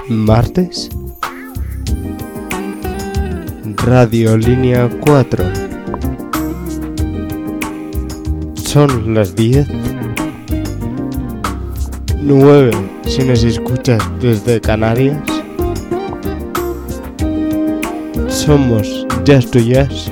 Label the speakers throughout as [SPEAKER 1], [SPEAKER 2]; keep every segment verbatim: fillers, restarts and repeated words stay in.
[SPEAKER 1] martes, Radio Línea cuatro. Son las diez, nueve si nos escuchas desde Canarias. Somos Jazz to Jazz.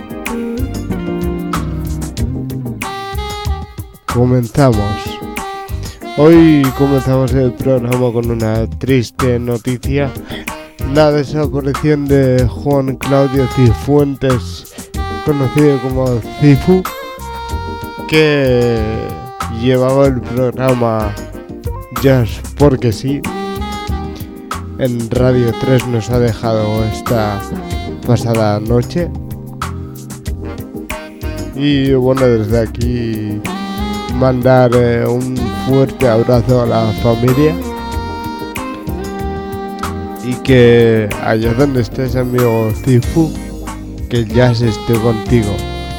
[SPEAKER 1] Comenzamos. Hoy comenzamos el programa con una triste noticia: la desaparición de Juan Claudio Cifuentes, conocido como Cifu, que llevaba el programa Jazz porque sí. En Radio tres nos ha dejado esta pasada noche. Y bueno, desde aquí mandar eh, un fuerte abrazo a la familia, y que allá donde estés, amigo Cifu, que el jazz esté contigo.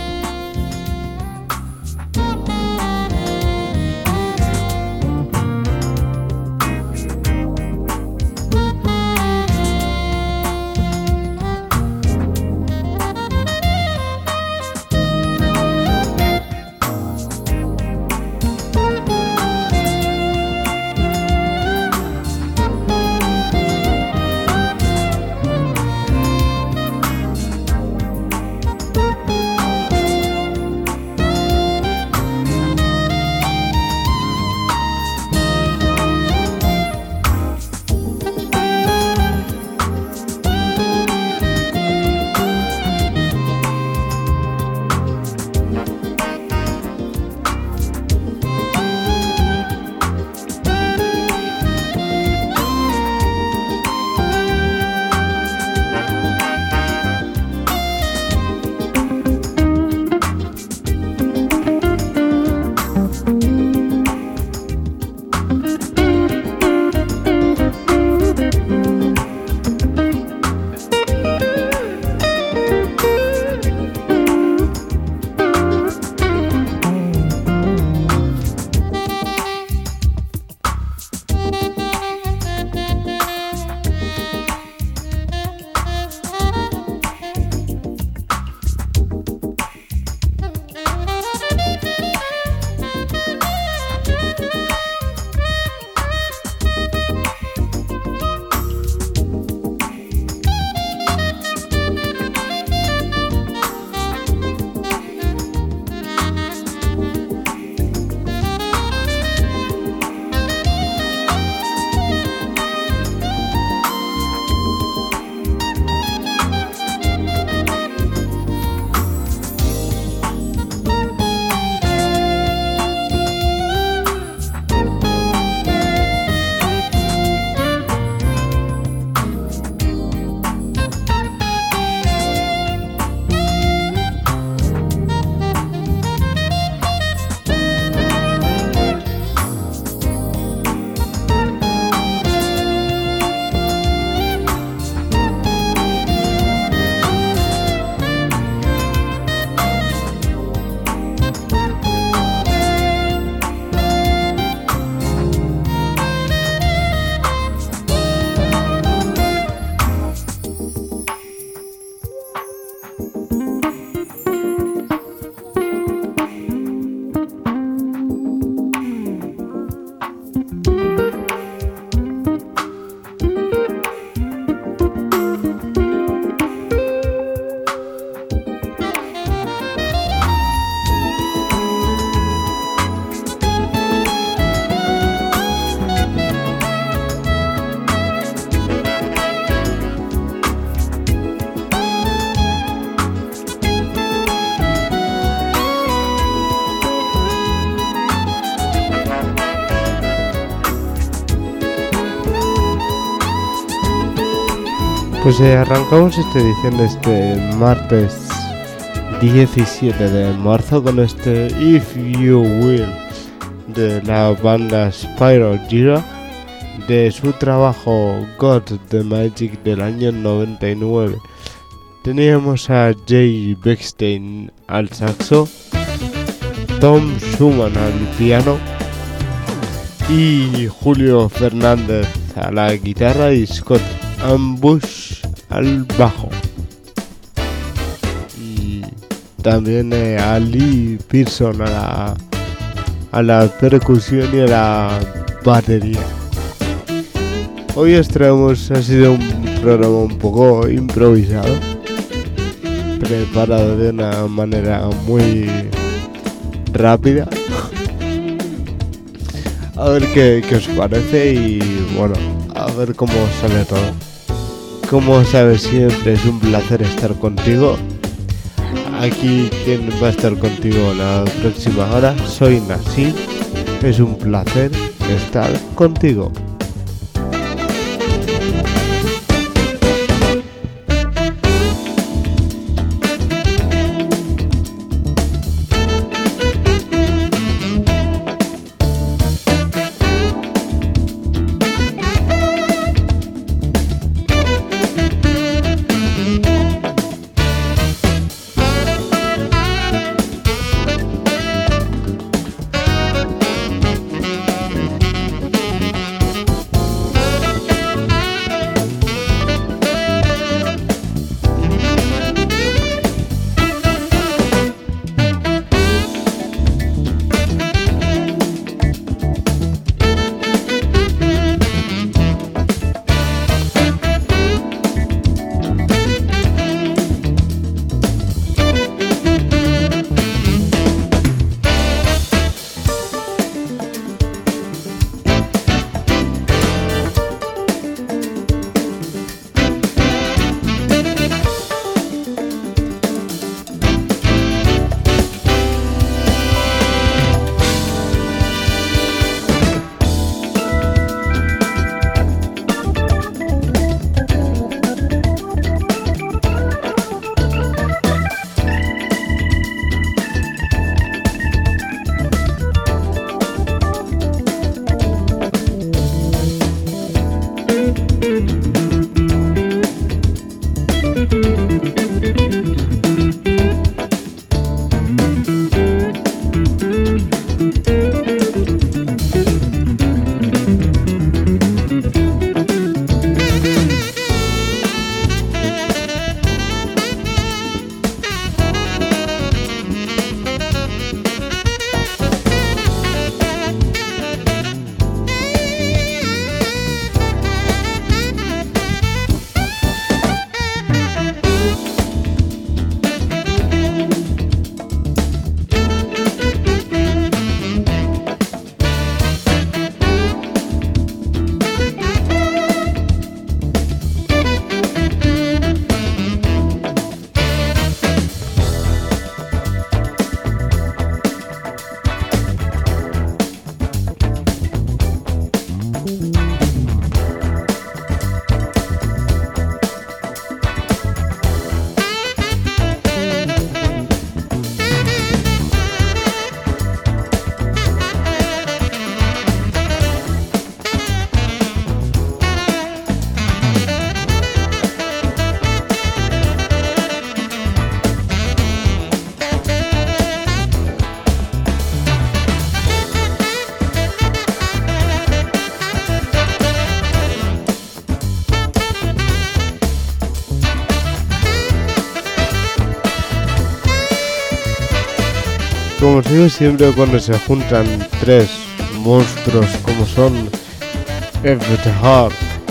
[SPEAKER 1] Pues eh, arrancamos esta edición de este martes diecisiete de marzo con este If You Will de la banda Spyro Gyra, de su trabajo Got the Magic del año noventa y nueve. Teníamos a Jay Bechstein al saxo, Tom Schumann al piano y Julio Fernández a la guitarra y Scott Ambush al bajo. Y también eh, a Lee Pearson a la, a la percusión y a la batería. Hoy os traemos, ha sido un programa un poco improvisado, preparado de una manera muy rápida. A ver qué, qué os parece y bueno, a ver cómo sale todo. Como sabes, siempre es un placer estar contigo. Aquí quien va a estar contigo la próxima hora soy Nassim. Es un placer estar contigo. Como os digo siempre, cuando se juntan tres monstruos como son Everett Hart,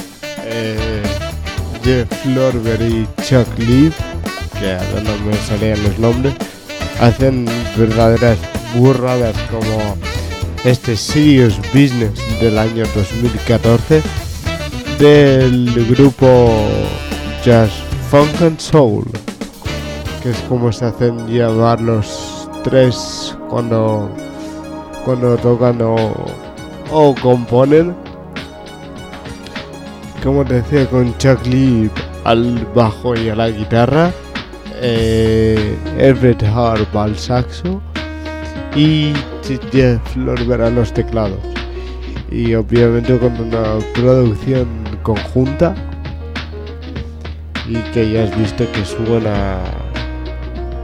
[SPEAKER 1] eh, Jeff Lorber y Chuck Leaf, que ahora no me salían los nombres, hacen verdaderas burradas como este Serious Business del año dos mil catorce del grupo Jazz Funk and Soul, que es como se hacen llamar los tres cuando cuando tocan o, o componen. Como te decía, con Chuck Lee al bajo y a la guitarra, eh, Everett Hart al saxo y Jeff Lorber a los teclados, y obviamente con una producción conjunta y que ya has visto que suena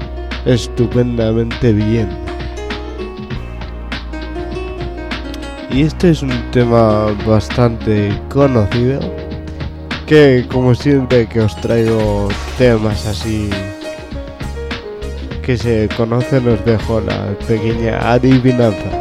[SPEAKER 1] estupendamente bien. Y este es un tema bastante conocido, que como siempre que os traigo temas así que se conocen, os dejo la pequeña adivinanza.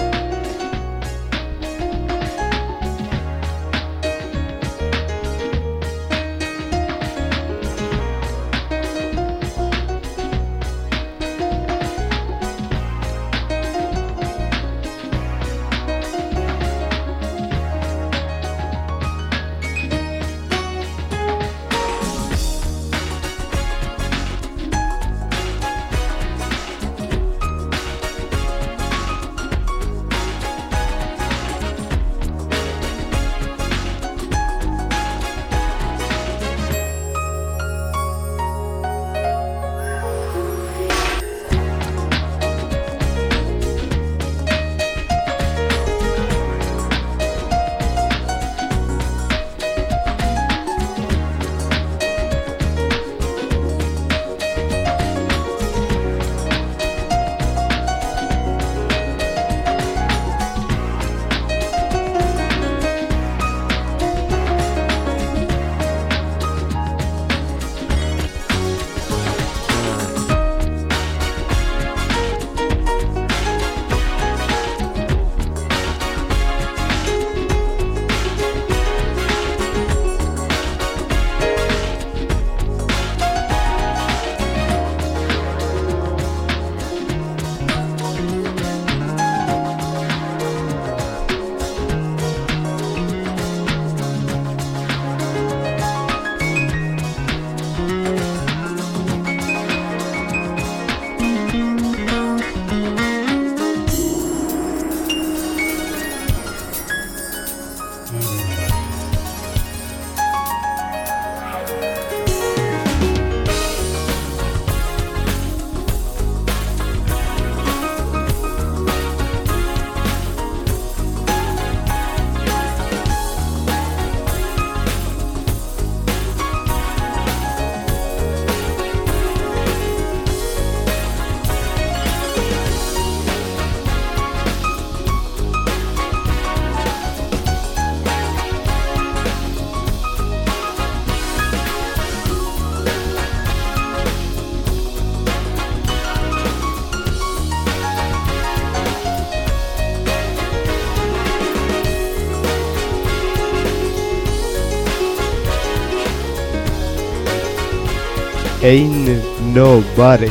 [SPEAKER 1] Ain't Nobody,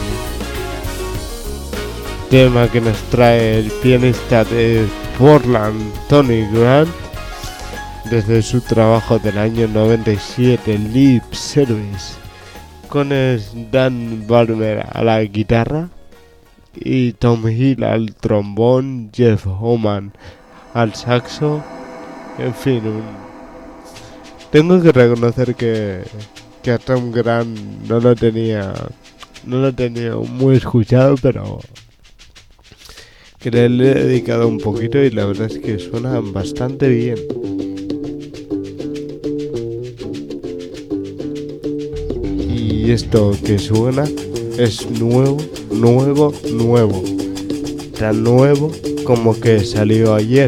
[SPEAKER 1] tema que nos trae el pianista de Portland, Tony Grant, desde su trabajo del año noventa y siete, Lip Service, con el Dan Balmer a la guitarra y Tom Hill al trombón, Jeff Homan al saxo, en fin, un... tengo que reconocer que que a Tom Grant no lo tenía no lo tenía muy escuchado, pero que le he dedicado un poquito y la verdad es que suenan bastante bien. Y esto que suena es nuevo, nuevo, nuevo, tan nuevo como que salió ayer.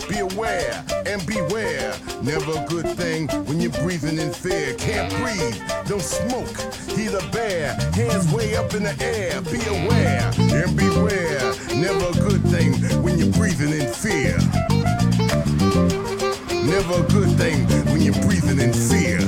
[SPEAKER 2] Be aware and beware. Never a good thing when you're breathing in fear. Can't breathe, don't smoke. He's a bear, hands way up in the air. Be aware and beware. Never a good thing when you're breathing in fear. Never a good thing when you're breathing in fear.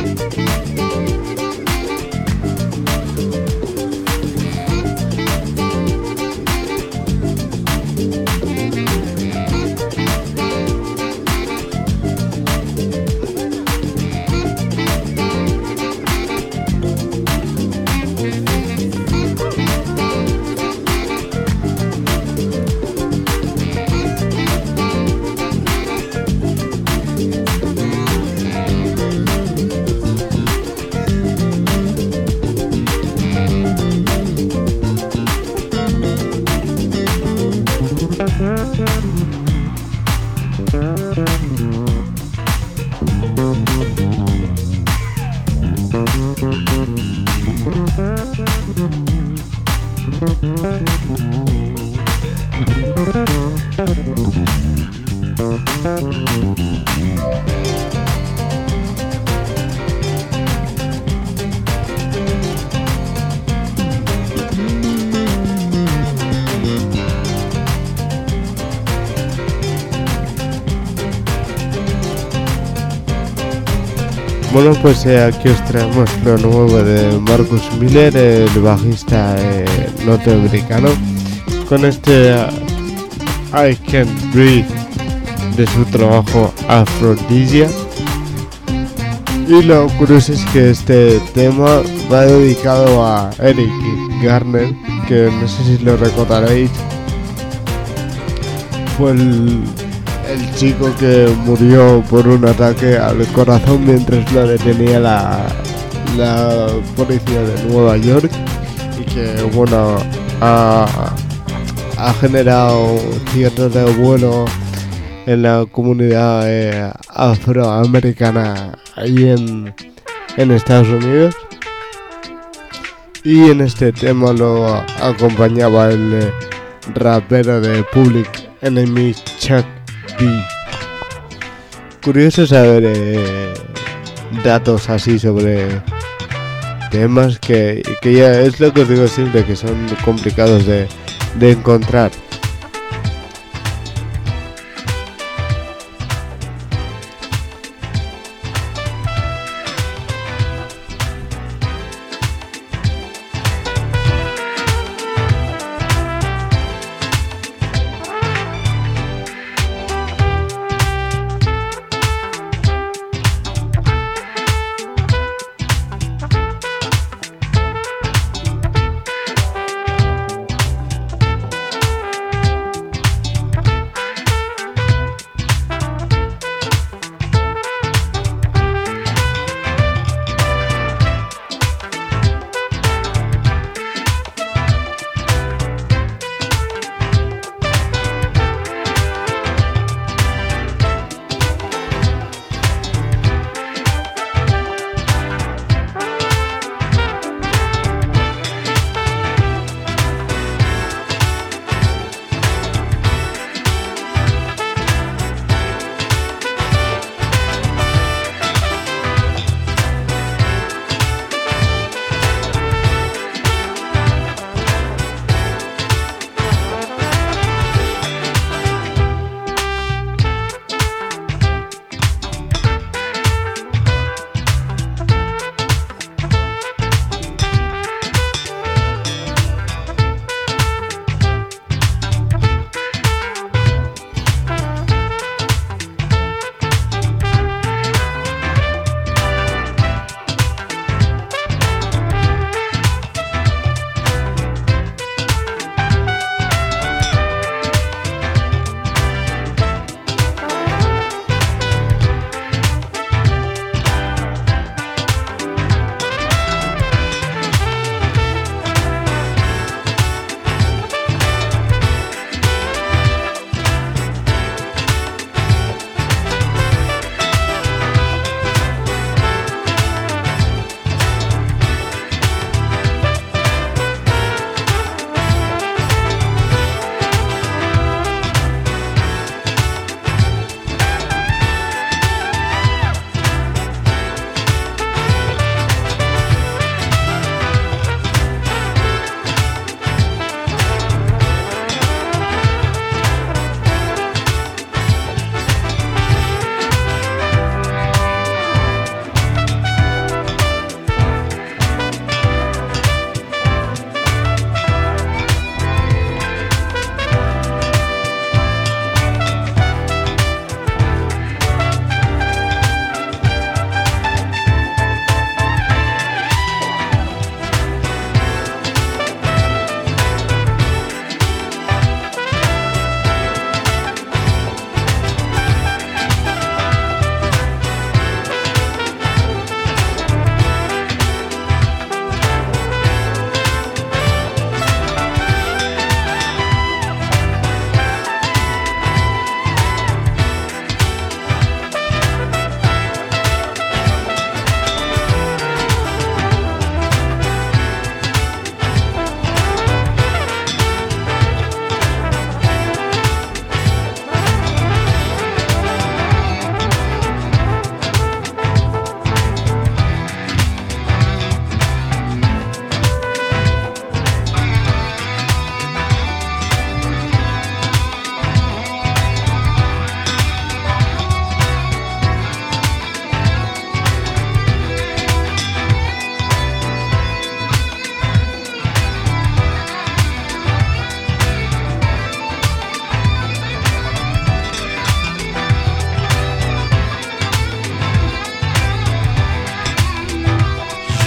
[SPEAKER 1] Bueno, pues eh, aquí os traemos lo nuevo de Marcus Miller, el bajista eh, norteamericano, con este uh, I Can't Breathe de su trabajo Aphrodisia. Y lo curioso es que este tema va dedicado a Eric Garner, que no sé si lo recordaréis, fue el el chico que murió por un ataque al corazón mientras lo detenía la, la policía de Nueva York, y que bueno ha, ha generado cierto revuelo en la comunidad eh, afroamericana ahí en, en Estados Unidos. Y en este tema lo acompañaba el eh, rapero de Public Enemy, Chuck D. Curioso saber eh, datos así sobre temas que, que ya es lo que os digo siempre, que son complicados de, de encontrar.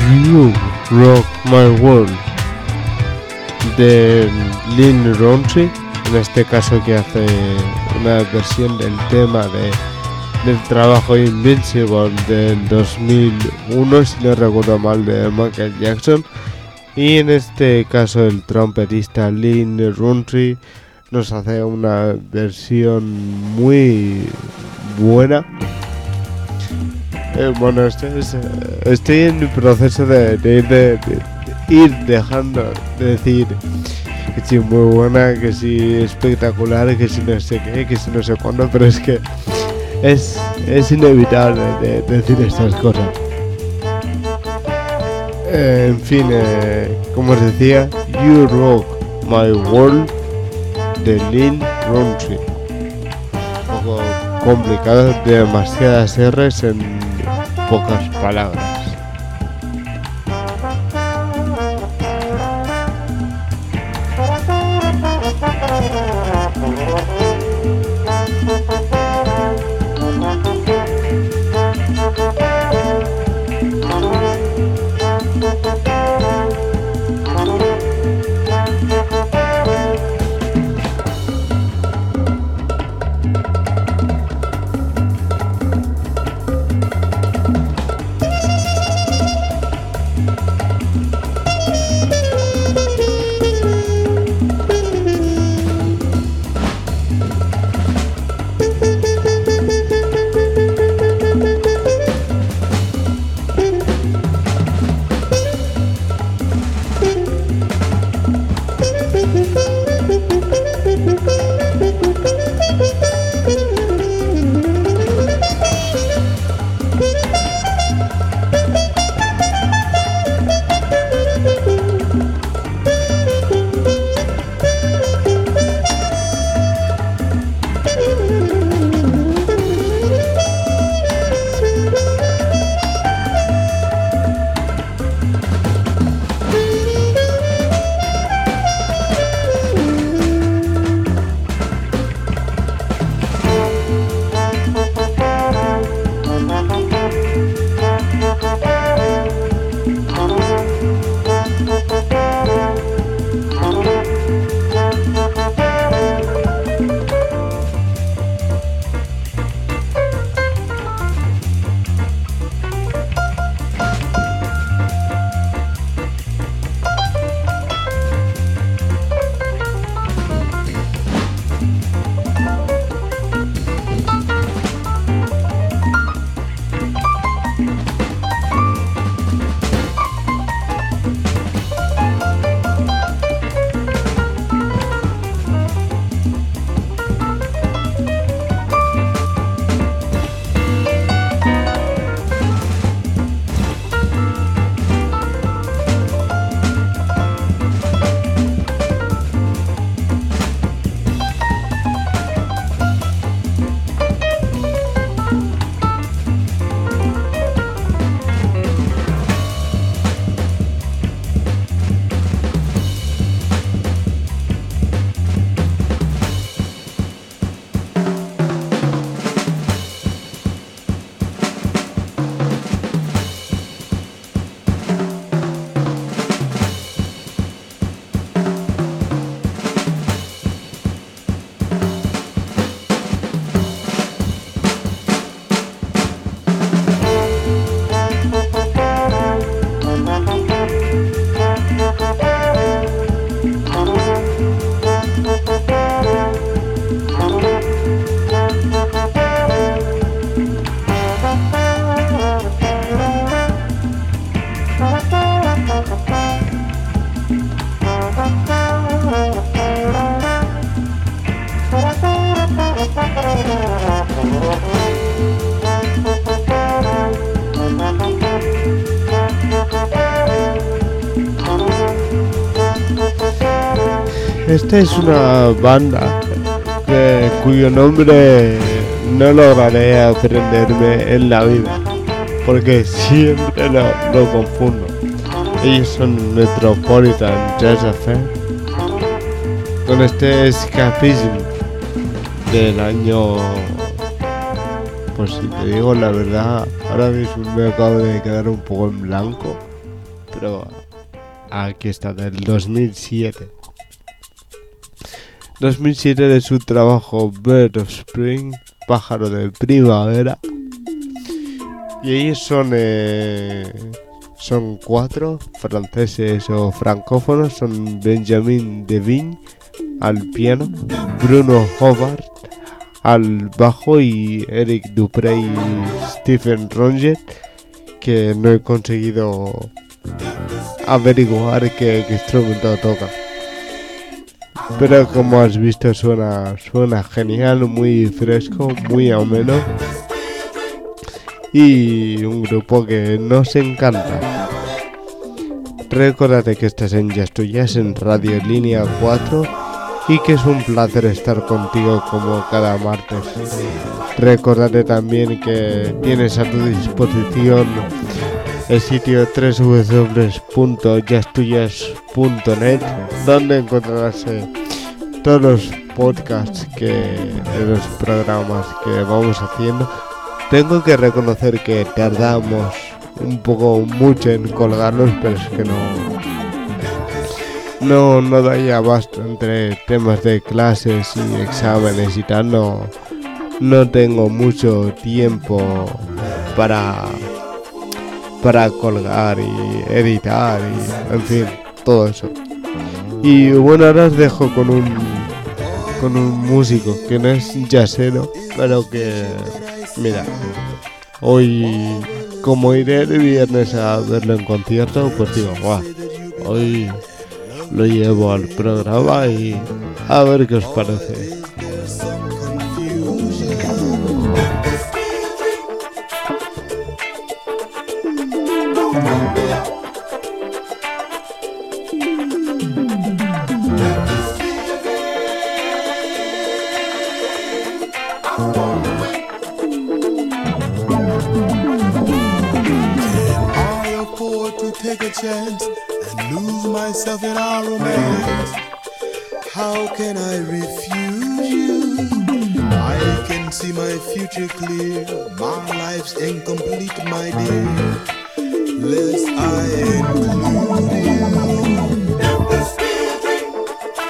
[SPEAKER 1] You Rock My World de Lynn Rountree, en este caso, que hace una versión del tema de, del trabajo Invincible del dos mil uno, si no recuerdo mal, de Michael Jackson. Y en este caso el trompetista Lynn Rountree nos hace una versión muy buena. Eh, bueno, este es, eh, estoy en el proceso de, de, ir de, de, de ir dejando de decir que sí, muy buena, que sí, espectacular, que sí, no sé qué, que sí, no sé cuándo, pero es que es, es inevitable de, de decir estas cosas. Eh, en fin, eh, como os decía, You Rock My World de Lynn Rountree. Un poco complicado, demasiadas R's en pocas palabras. Esta es una banda que, cuyo nombre no lograré aprenderme en la vida, porque siempre lo, lo confundo. Ellos son Metropolitan Jazz Affair, con este Escapism del año, pues si te digo la verdad, ahora mismo me acabo de quedar un poco en blanco, pero aquí está, del dos mil siete. dos mil siete de su trabajo Bird of Spring, pájaro de primavera. Y ellos son eh, son cuatro franceses o francófonos. Son Benjamin Devine al piano, Bruno Hobart al bajo y Eric Dupré y Stephen Ronget, que no he conseguido averiguar qué, qué instrumento toca. Pero como has visto suena, suena genial, muy fresco, muy ameno. Y un grupo que nos encanta. Recordate que estás en Jazz to Jazz en Radio Línea cuatro y que es un placer estar contigo como cada martes. Recordate también que tienes a tu disposición el sitio doble u doble u doble u punto jazz to jazz punto net, donde encontrarás eh, todos los podcasts que, de los programas que vamos haciendo. Tengo que reconocer que tardamos un poco mucho en colgarlos, pero es que no no no doy abasto entre temas de clases y exámenes y tal. No no tengo mucho tiempo para para colgar y editar y en fin, todo eso. Y bueno, ahora os dejo con un con un músico que no es jazzero, pero que mira, hoy como iré el viernes a verlo en concierto, pues digo, guau, hoy lo llevo al programa y a ver qué os parece.
[SPEAKER 3] Take a chance and lose myself in our romance. How can I refuse you? I can see my future clear. My life's incomplete, my dear, lest I include you. If this be a dream,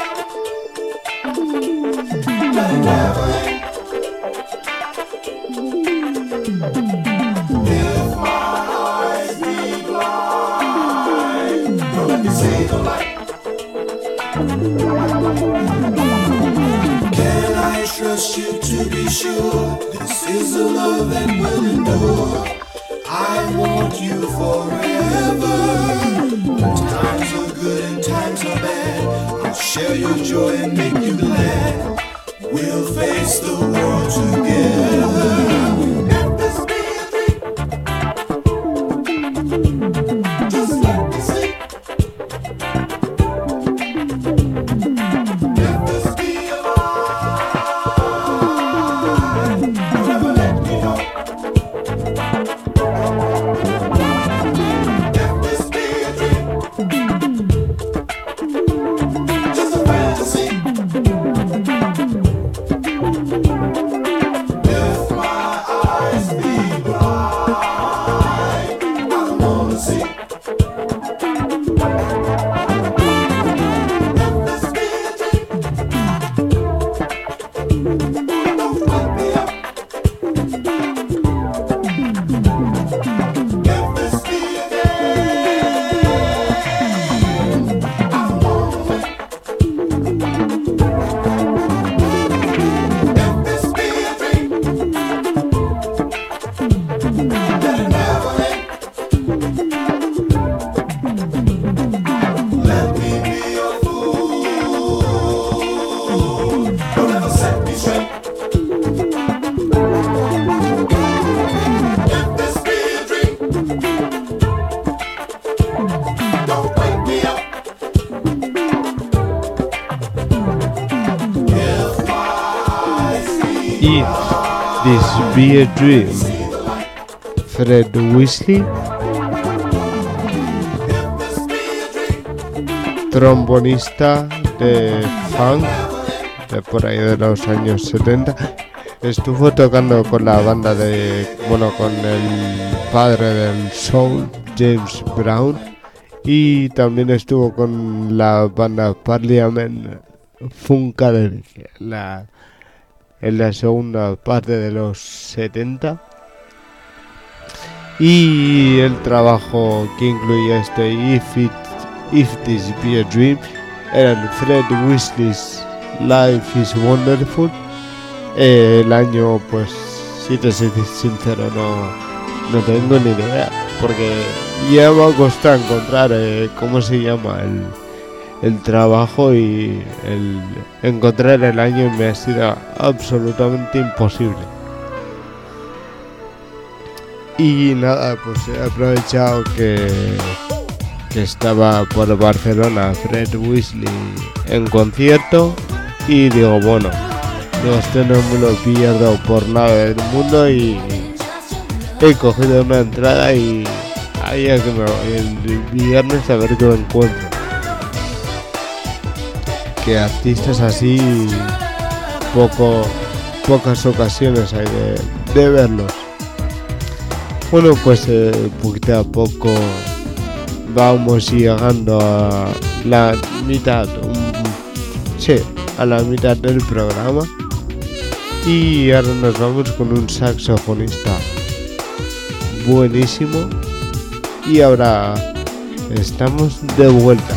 [SPEAKER 3] let it never end. If my eyes be blind, let me see the light. Can I trust you to be sure this is a love that will endure? I want you forever. Times are good and times are bad. I'll share your joy and make you glad. We'll face the world together. If this be
[SPEAKER 1] Be a Dream, Fred Wesley, trombonista de funk de por ahí de los años setenta, estuvo tocando con la banda de, bueno, con el padre del soul, James Brown, Y también estuvo con la banda Parliament Funkadelic la, en la segunda parte de los setenta. Y el trabajo que incluía este If, It, If This Be a Dream era el Fred Weasley's Life is Wonderful. Eh, el año, pues, si te soy sincero, no, no tengo ni idea, porque ya me ha costado encontrar eh, cómo se llama el, el trabajo, y el encontrar el año me ha sido absolutamente imposible. Y nada, pues he aprovechado que, que estaba por Barcelona Fred Weasley en concierto y digo, bueno, digo, este no me lo pierdo por nada del mundo, y he cogido una entrada y ahí es que me voy el viernes a ver qué lo encuentro. Que artistas así poco, pocas ocasiones hay de, de verlos. Bueno, pues eh, poquito a poco vamos llegando a la mitad, um, sí, a la mitad del programa, y ahora nos vamos con un saxofonista buenísimo, y ahora estamos de vuelta.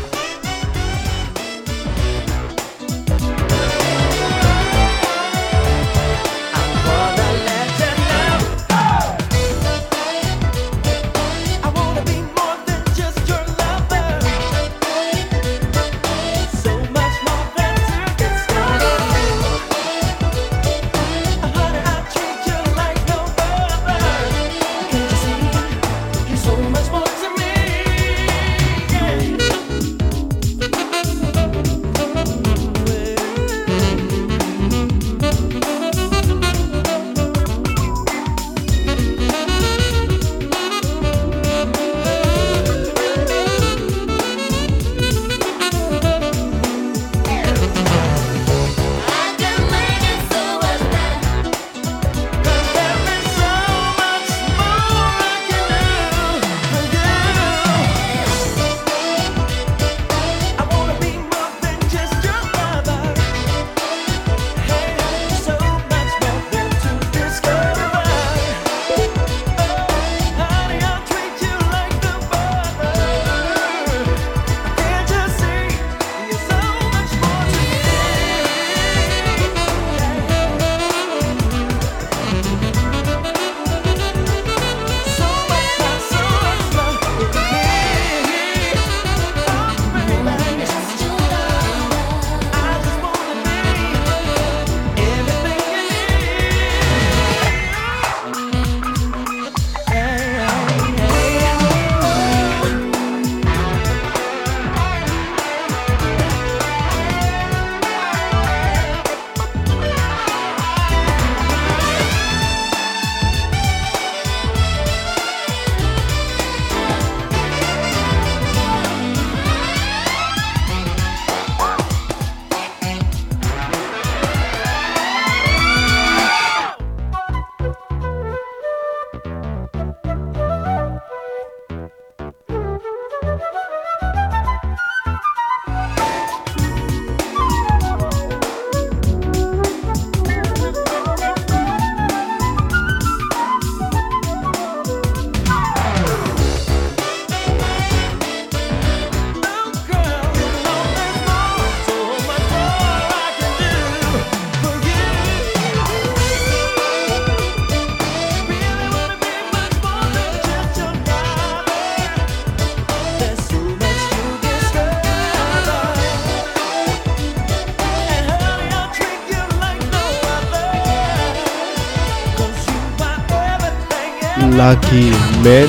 [SPEAKER 1] Lucky Men.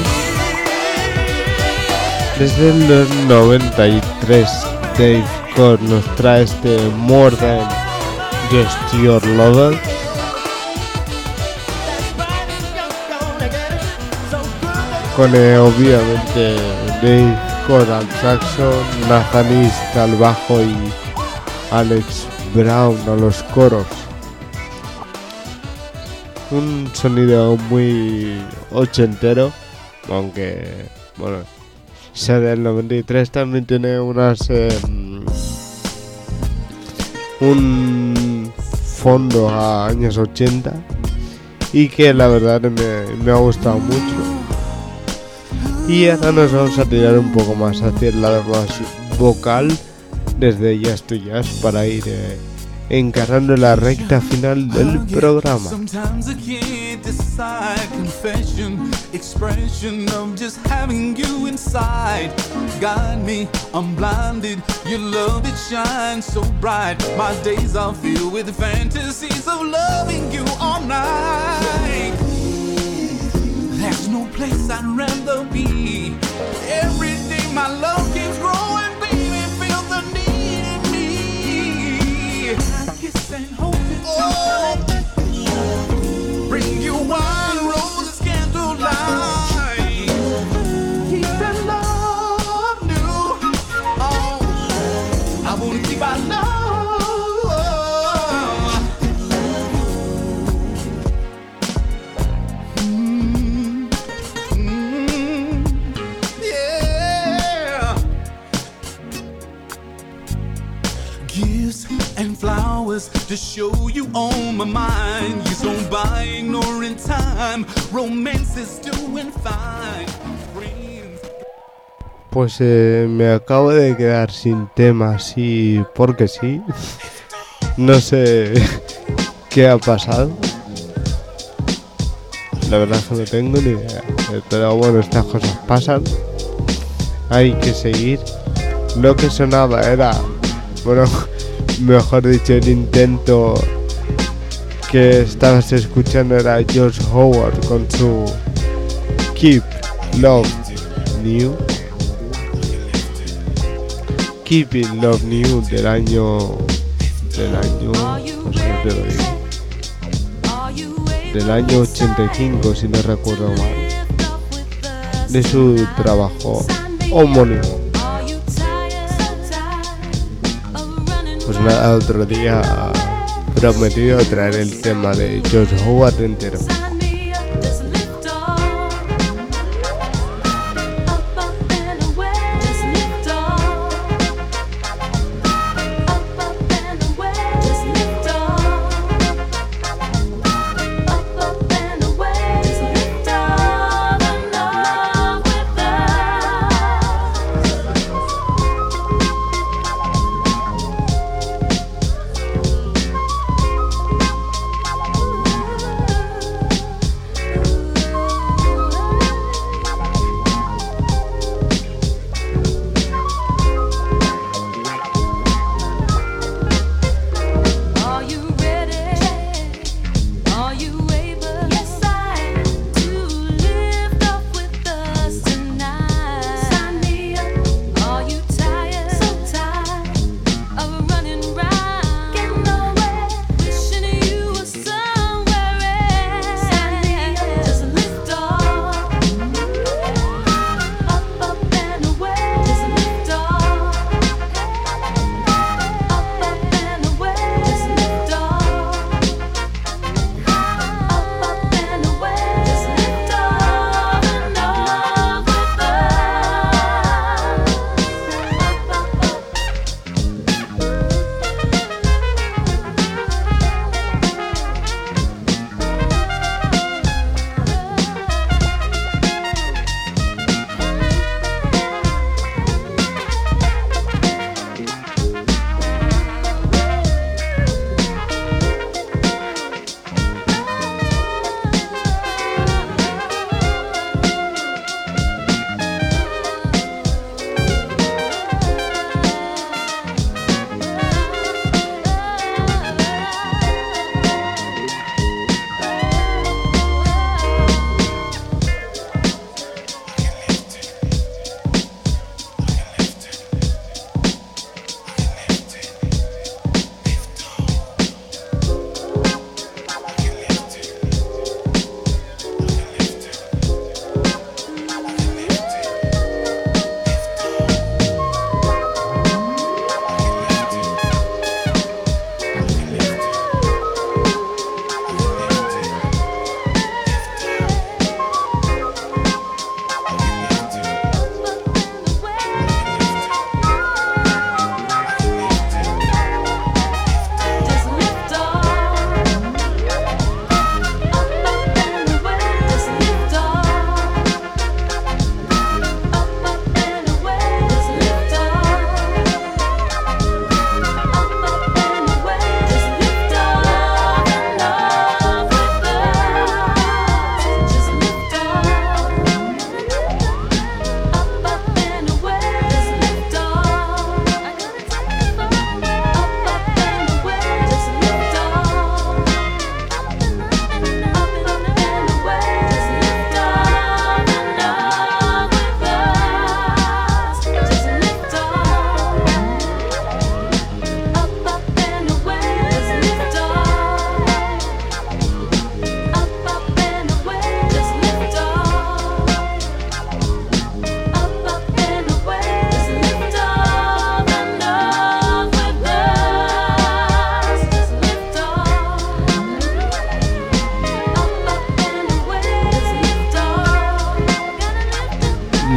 [SPEAKER 1] Desde el noventa y tres, Dave Core nos trae este More Than Just Your Lover. Con eh, obviamente Dave Core al saxo, Nathanis al bajo y Alex Brown a los coros. Un sonido muy ochentero, aunque bueno, esa del noventa y tres también tiene unas eh, un fondo a años ochenta y que la verdad me, me ha gustado mucho. Y ahora nos vamos a tirar un poco más hacia el lado más vocal desde Jazz to Jazz para ir eh, encarando la recta final del programa.
[SPEAKER 4] Sometimes I can't decide. Confession, expression of just having you inside. Guide me, I'm blinded. Your love, it shines so bright. My days are filled with fantasies of loving you all night. There's no place I'd rather be. Every day my love keeps growing, baby. Feel the need in me. Kiss and hold you tight. Bring you wine, roses, candlelight. Keep that love new. Oh, I wanna keep our love. Mm, mm, yeah. Gifts and flowers to show you on my mind. You're so by ignoring time. Romance is doing fine. Friends.
[SPEAKER 1] Pues eh, me acabo de quedar sin temas y porque sí. No sé qué ha pasado. La verdad es que no tengo ni idea. Pero bueno, estas cosas pasan. Hay que seguir. Lo que sonaba era, bueno, mejor dicho, el intento que estabas escuchando era George Howard con su Keep Love New. Keeping Love New del año del año no sé, te lo digo, del año ochenta y cinco, si no recuerdo mal, de su trabajo homónimo. Pues nada, otro día prometido traer el tema de George Howard entero.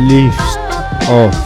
[SPEAKER 1] Lift Off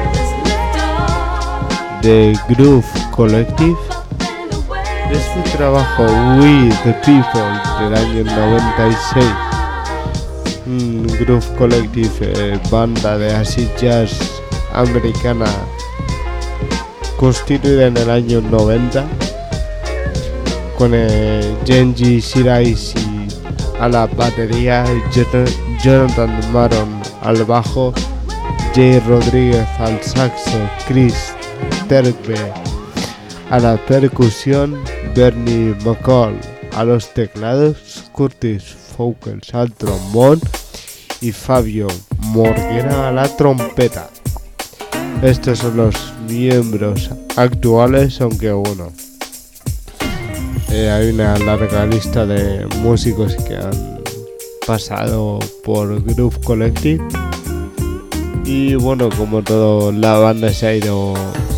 [SPEAKER 1] de Groove Collective. Este trabajo We the People del año noventa y seis. Mm, Groove Collective, eh, banda de acid jazz americana constituida en el año noventa, con eh, Genji Shiraishi a la batería, Jonathan Maron al bajo, Jay Rodríguez al saxo, Chris Terbe a la percusión, Bernie McCall a los teclados, Curtis Fowles al trombón y Fabio Morguera a la trompeta. Estos son los miembros actuales, aunque bueno, eh, hay una larga lista de músicos que han pasado por Groove Collective. Y bueno, como todo, la banda se ha ido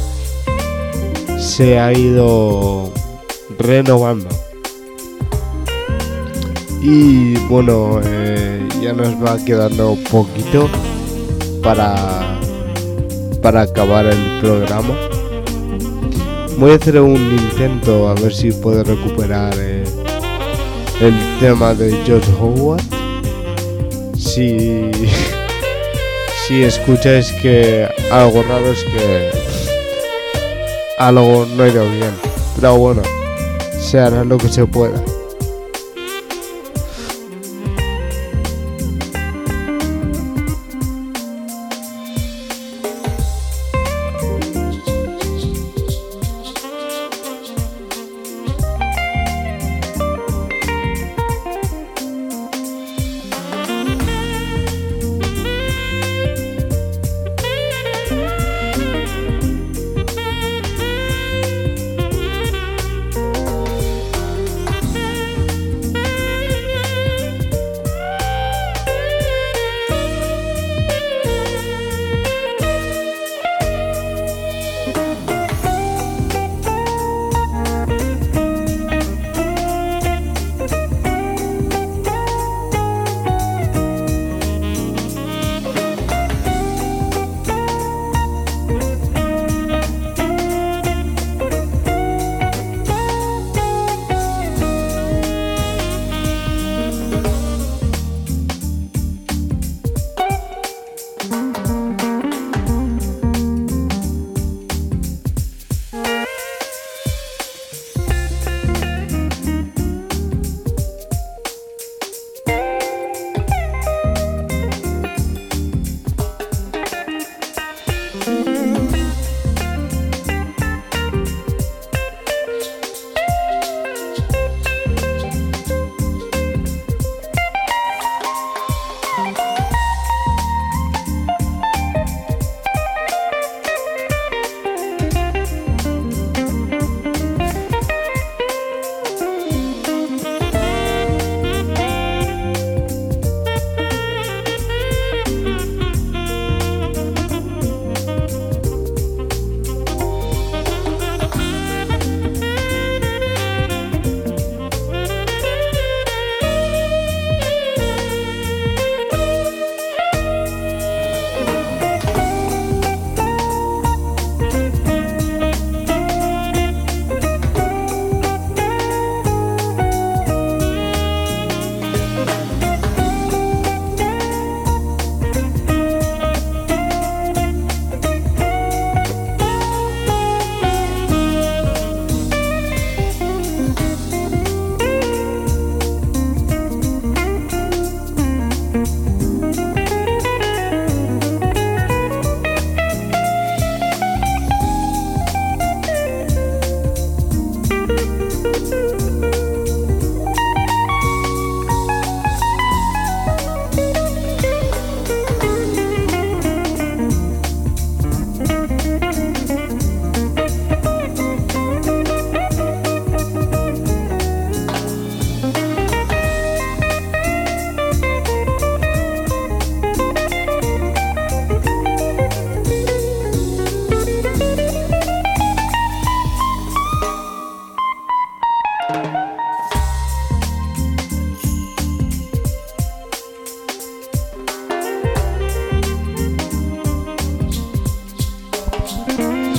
[SPEAKER 1] se ha ido renovando. Y bueno, eh, ya nos va quedando poquito para para acabar el programa. Voy a hacer un intento a ver si puedo recuperar eh, el tema de George Howard. Si si escucháis que algo raro, es que algo no ha ido bien, pero bueno, se hará lo que se pueda.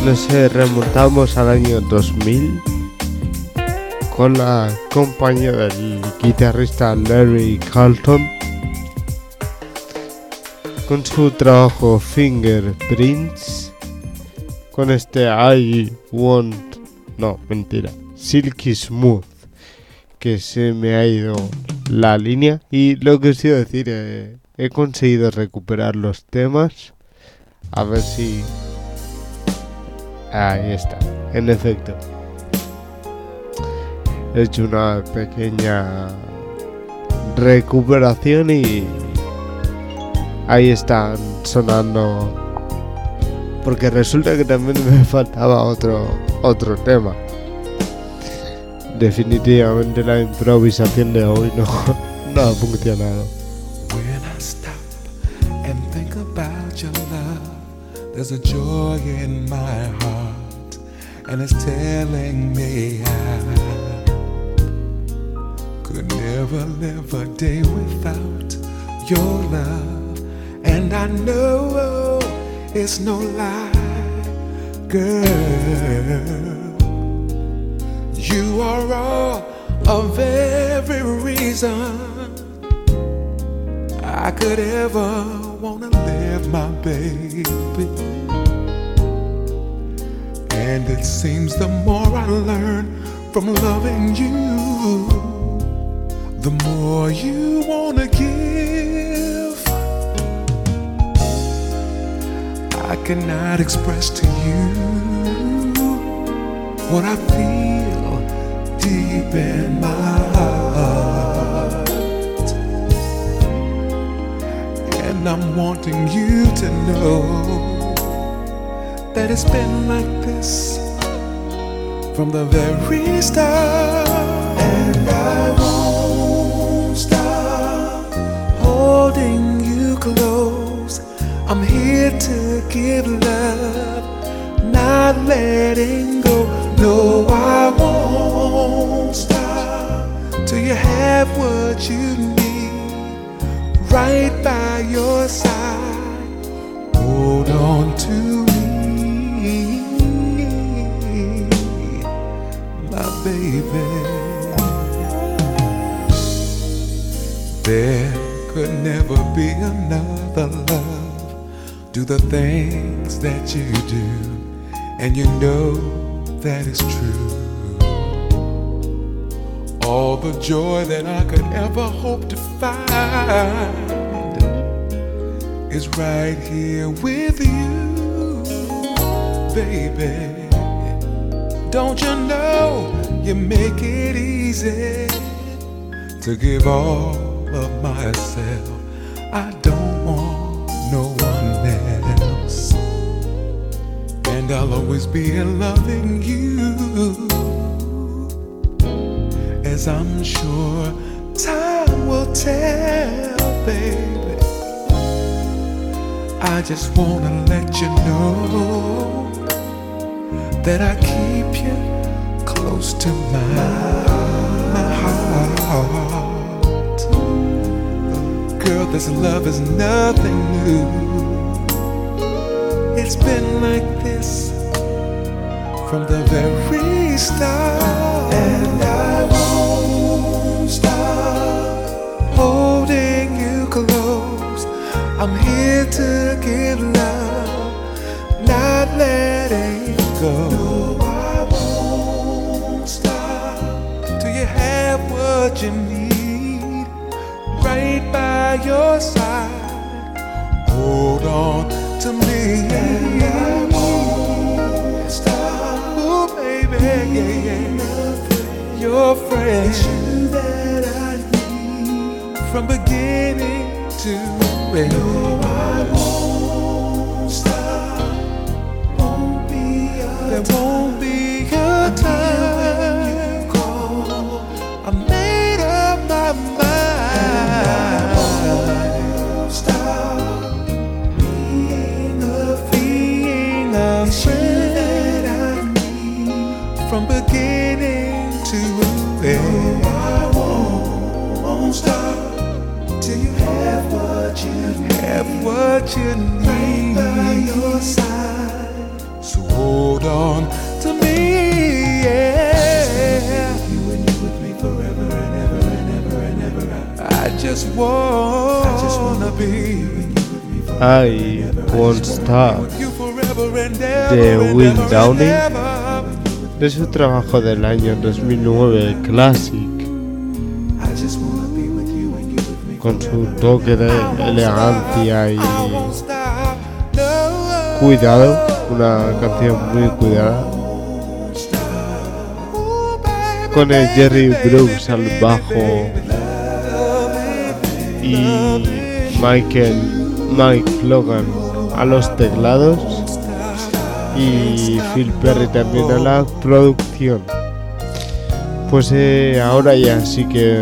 [SPEAKER 1] nos eh, remontamos al año dos mil con la compañía del guitarrista Larry Carlton con su trabajo Fingerprints, con este I Want, no, mentira, Silky Smooth, que se me ha ido la línea. Y lo que os iba a decir, eh, he conseguido recuperar los temas, a ver si... Ahí está, en efecto. He hecho una pequeña recuperación y ahí están sonando, porque resulta que también me faltaba otro otro tema. Definitivamente la improvisación de hoy no, no ha funcionado.
[SPEAKER 5] When I stop and think about your love, there's a joy in my heart, and it's telling me I could never live a day without your love. And I know it's no lie, girl. You are all of every reason I could ever wanna live, my baby. And it seems the more I learn from loving you, the more you wanna give. I cannot express to you what I feel deep in my heart, and I'm wanting you to know that it's been like this from the very start. And I won't stop holding you close. I'm here to give love, not letting go. No, I won't stop till you have what you need, right by your side. Hold on to me, my baby. There could never be another love. Do the things that you do, and you know that is true. All the joy that I could ever hope to find is right here with you, baby. Don't you know you make it easy to give all of myself? I don't want no one else, and I'll always be in loving you, as I'm sure time will tell, baby. I just wanna let you know that I keep you close to my, my heart. Girl, this love is nothing new. It's been like this from the very start. And I won't stop holding you close. I'm here to give love, not letting go. No, I won't stop till you have what you need, right by your side. Hold on to me, and I won't stop. Ooh, baby, yeah, yeah. Your friend, it's you that I need, from beginning to end. No, I won't stop. Won't be a there time. Won't be a time when you call. I made up my mind. And I won't stop being a being a friend that I need, from beginning to end. No, I won't, won't stop till you have what you need, have what you need, right by your side. So hold wanna be
[SPEAKER 1] I Won't Stop
[SPEAKER 5] with you forever and ever,
[SPEAKER 1] de
[SPEAKER 5] and
[SPEAKER 1] Will
[SPEAKER 5] ever, and
[SPEAKER 1] Downing,
[SPEAKER 5] ever.
[SPEAKER 1] de su trabajo del año dos mil nueve, Classic,
[SPEAKER 5] I just wanna be with you and you with me.
[SPEAKER 1] con su toque de elegancia y
[SPEAKER 5] I won't stop. No.
[SPEAKER 1] cuidado, una canción muy cuidada,
[SPEAKER 5] Ooh, baby,
[SPEAKER 1] con el
[SPEAKER 5] baby,
[SPEAKER 1] Jerry
[SPEAKER 5] baby,
[SPEAKER 1] Brooks al
[SPEAKER 5] baby,
[SPEAKER 1] bajo
[SPEAKER 5] baby, love it,
[SPEAKER 1] y
[SPEAKER 5] love it.
[SPEAKER 1] Michael Mike Logan a los teclados y Phil Perry también a la producción. Pues eh, ahora ya sí que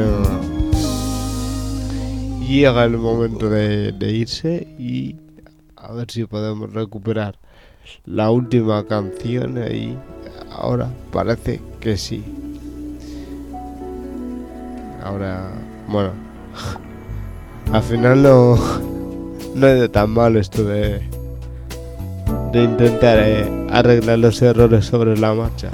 [SPEAKER 1] llega el momento de, de irse y a ver si podemos recuperar la última canción y ahora parece que sí. Ahora, bueno, al final no, no es de tan mal esto de, de intentar eh, arreglar los errores sobre la marcha.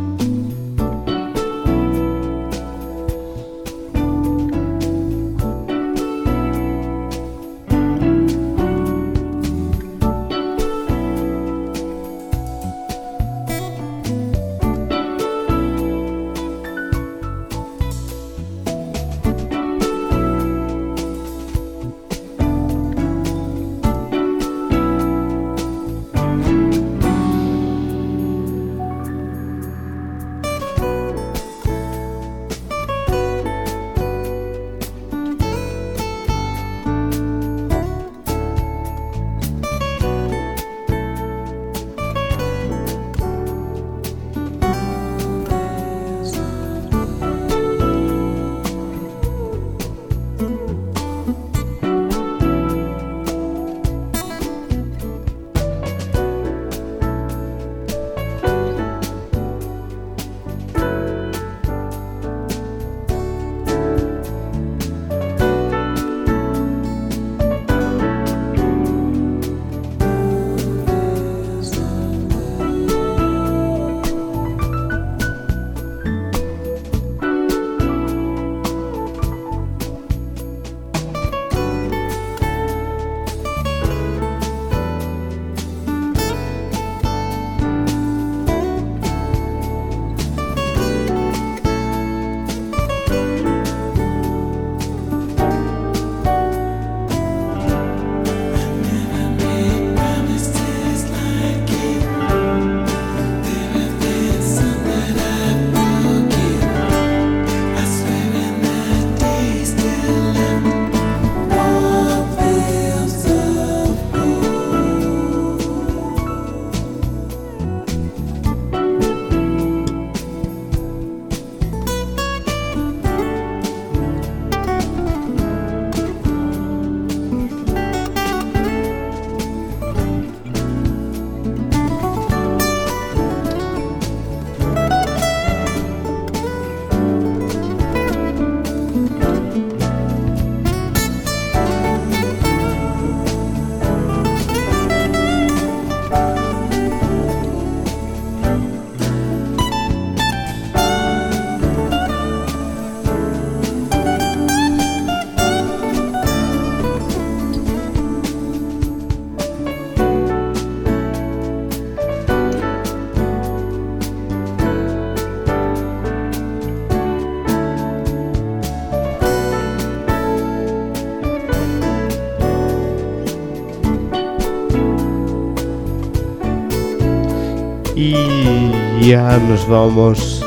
[SPEAKER 1] Y ya nos vamos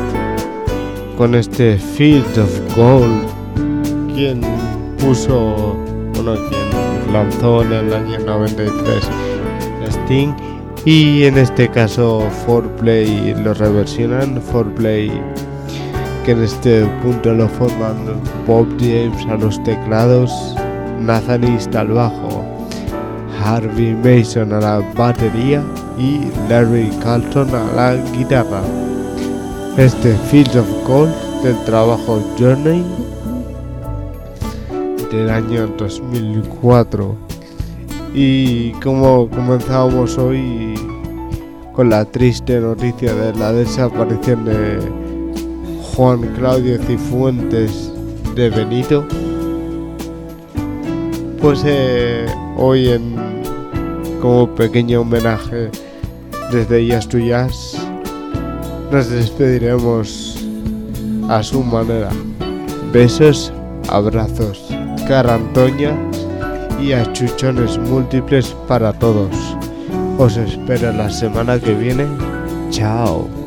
[SPEAKER 1] con este Fields of Gold, quien puso, bueno, quien lanzó en el año noventa y tres Sting, y en este caso four play lo reversionan, four play que en este punto lo forman Bob James a los teclados, Nathan East al bajo, Harvey Mason a la batería y Larry Carlton a la guitarra. Este Fields of Gold del trabajo Journey del año dos mil cuatro. Y como comenzábamos hoy con la triste noticia de la desaparición de Juan Claudio Cifuentes de Benito, pues eh, hoy en como pequeño homenaje desde Jazz to Jazz nos despediremos a su manera. Besos, abrazos, carantoñas y achuchones múltiples para todos. Os espero la semana que viene. Chao.